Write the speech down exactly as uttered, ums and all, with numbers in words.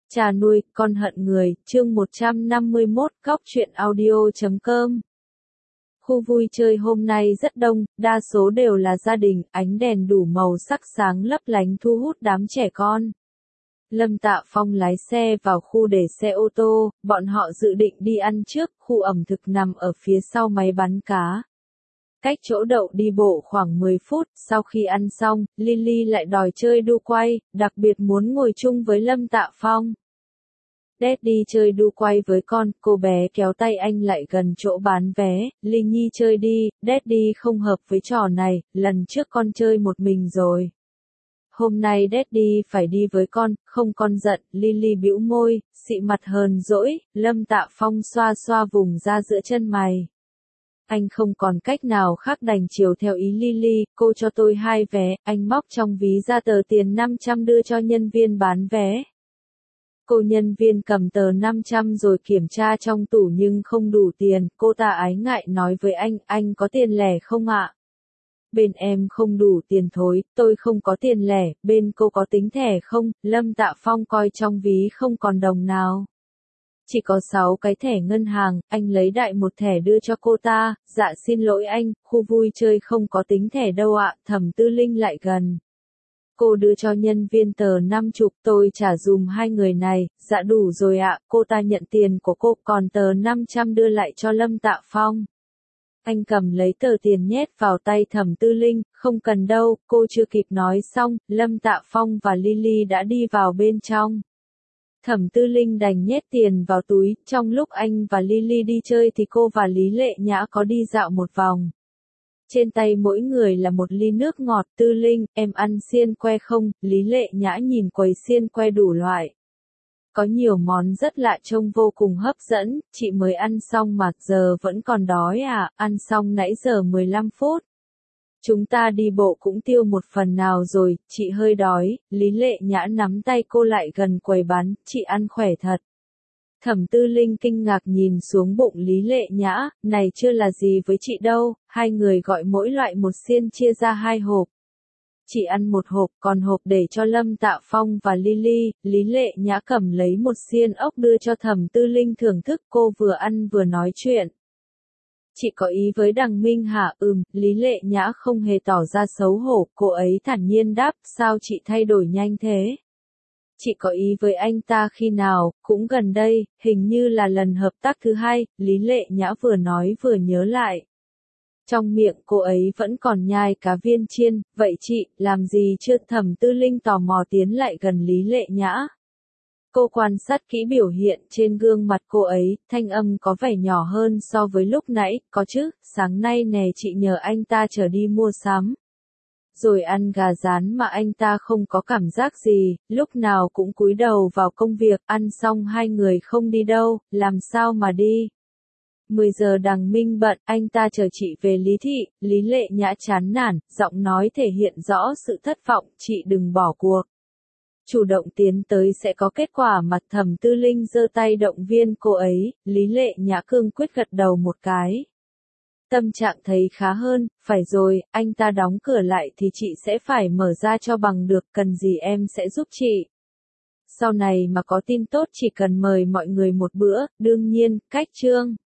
Cha nuôi, con hận người, chương một trăm năm mươi mốt, góc truyện audio chấm com. Khu vui chơi hôm nay rất đông, đa số đều là gia đình, ánh đèn đủ màu sắc sáng lấp lánh thu hút đám trẻ con. Lâm Tạ Phong lái xe vào khu để xe ô tô, bọn họ dự định đi ăn trước, khu ẩm thực nằm ở phía sau máy bán cá. Cách chỗ đậu đi bộ khoảng mười phút, sau khi ăn xong, Lily lại đòi chơi đu quay, đặc biệt muốn ngồi chung với Lâm Tạ Phong. Daddy chơi đu quay với con, cô bé kéo tay anh lại gần chỗ bán vé, Ly Nhi chơi đi, Daddy không hợp với trò này, lần trước con chơi một mình rồi. Hôm nay Daddy phải đi với con, không con giận, Lily bĩu môi, xị mặt hờn dỗi, Lâm Tạ Phong xoa xoa vùng da giữa chân mày. Anh không còn cách nào khác đành chiều theo ý Lily, cô cho tôi hai vé, anh móc trong ví ra tờ tiền năm trăm đưa cho nhân viên bán vé. Cô nhân viên cầm tờ năm trăm rồi kiểm tra trong tủ nhưng không đủ tiền, cô ta ái ngại nói với anh, anh có tiền lẻ không ạ? Bên em không đủ tiền thối, tôi không có tiền lẻ, bên cô có tính thẻ không? Lâm Tạ Phong coi trong ví không còn đồng nào. Chỉ có sáu cái thẻ ngân hàng, anh lấy đại một thẻ đưa cho cô ta, dạ xin lỗi anh, khu vui chơi không có tính thẻ đâu ạ, Thẩm Tư Linh lại gần. Cô đưa cho nhân viên tờ năm chục, tôi trả dùm hai người này, dạ đủ rồi ạ, cô ta nhận tiền của cô, còn tờ năm trăm đưa lại cho Lâm Tạ Phong. Anh cầm lấy tờ tiền nhét vào tay Thẩm Tư Linh, không cần đâu, cô chưa kịp nói xong, Lâm Tạ Phong và Lily đã đi vào bên trong. Thẩm Tư Linh đành nhét tiền vào túi, trong lúc anh và Lily đi chơi thì cô và Lý Lệ Nhã có đi dạo một vòng. Trên tay mỗi người là một ly nước ngọt. Tư Linh, em ăn xiên que không? Lý Lệ Nhã nhìn quầy xiên que đủ loại. Có nhiều món rất lạ trông vô cùng hấp dẫn, chị mới ăn xong mà giờ vẫn còn đói à, ăn xong nãy giờ mười lăm phút. Chúng ta đi bộ cũng tiêu một phần nào rồi, chị hơi đói, Lý Lệ Nhã nắm tay cô lại gần quầy bán, chị ăn khỏe thật. Thẩm Tư Linh kinh ngạc nhìn xuống bụng Lý Lệ Nhã, này chưa là gì với chị đâu, hai người gọi mỗi loại một xiên chia ra hai hộp. Chị ăn một hộp, còn hộp để cho Lâm Tạ Phong và Lily, Lý Lệ Nhã cầm lấy một xiên ốc đưa cho Thẩm Tư Linh thưởng thức, cô vừa ăn vừa nói chuyện. Chị có ý với Đằng Minh hả? Ừm, Lý Lệ Nhã không hề tỏ ra xấu hổ, cô ấy thản nhiên đáp, sao chị thay đổi nhanh thế? Chị có ý với anh ta khi nào, cũng gần đây, hình như là lần hợp tác thứ hai, Lý Lệ Nhã vừa nói vừa nhớ lại. Trong miệng cô ấy vẫn còn nhai cá viên chiên, vậy chị, làm gì chưa? Thẩm Tư Linh tò mò tiến lại gần Lý Lệ Nhã. Cô quan sát kỹ biểu hiện trên gương mặt cô ấy, thanh âm có vẻ nhỏ hơn so với lúc nãy, có chứ, sáng nay nè chị nhờ anh ta chở đi mua sắm. Rồi ăn gà rán mà anh ta không có cảm giác gì, lúc nào cũng cúi đầu vào công việc, ăn xong hai người không đi đâu, làm sao mà đi. mười giờ Đằng Minh bận, anh ta chờ chị về Lý Thị, Lý Lệ Nhã chán nản, giọng nói thể hiện rõ sự thất vọng, chị đừng bỏ cuộc. Chủ động tiến tới sẽ có kết quả. Mặt Thẩm Tư Linh giơ tay động viên cô ấy, Lý Lệ Nhã cương quyết gật đầu một cái. Tâm trạng thấy khá hơn, phải rồi, anh ta đóng cửa lại thì chị sẽ phải mở ra cho bằng được, cần gì em sẽ giúp chị. Sau này mà có tin tốt chỉ cần mời mọi người một bữa, đương nhiên, cách chương.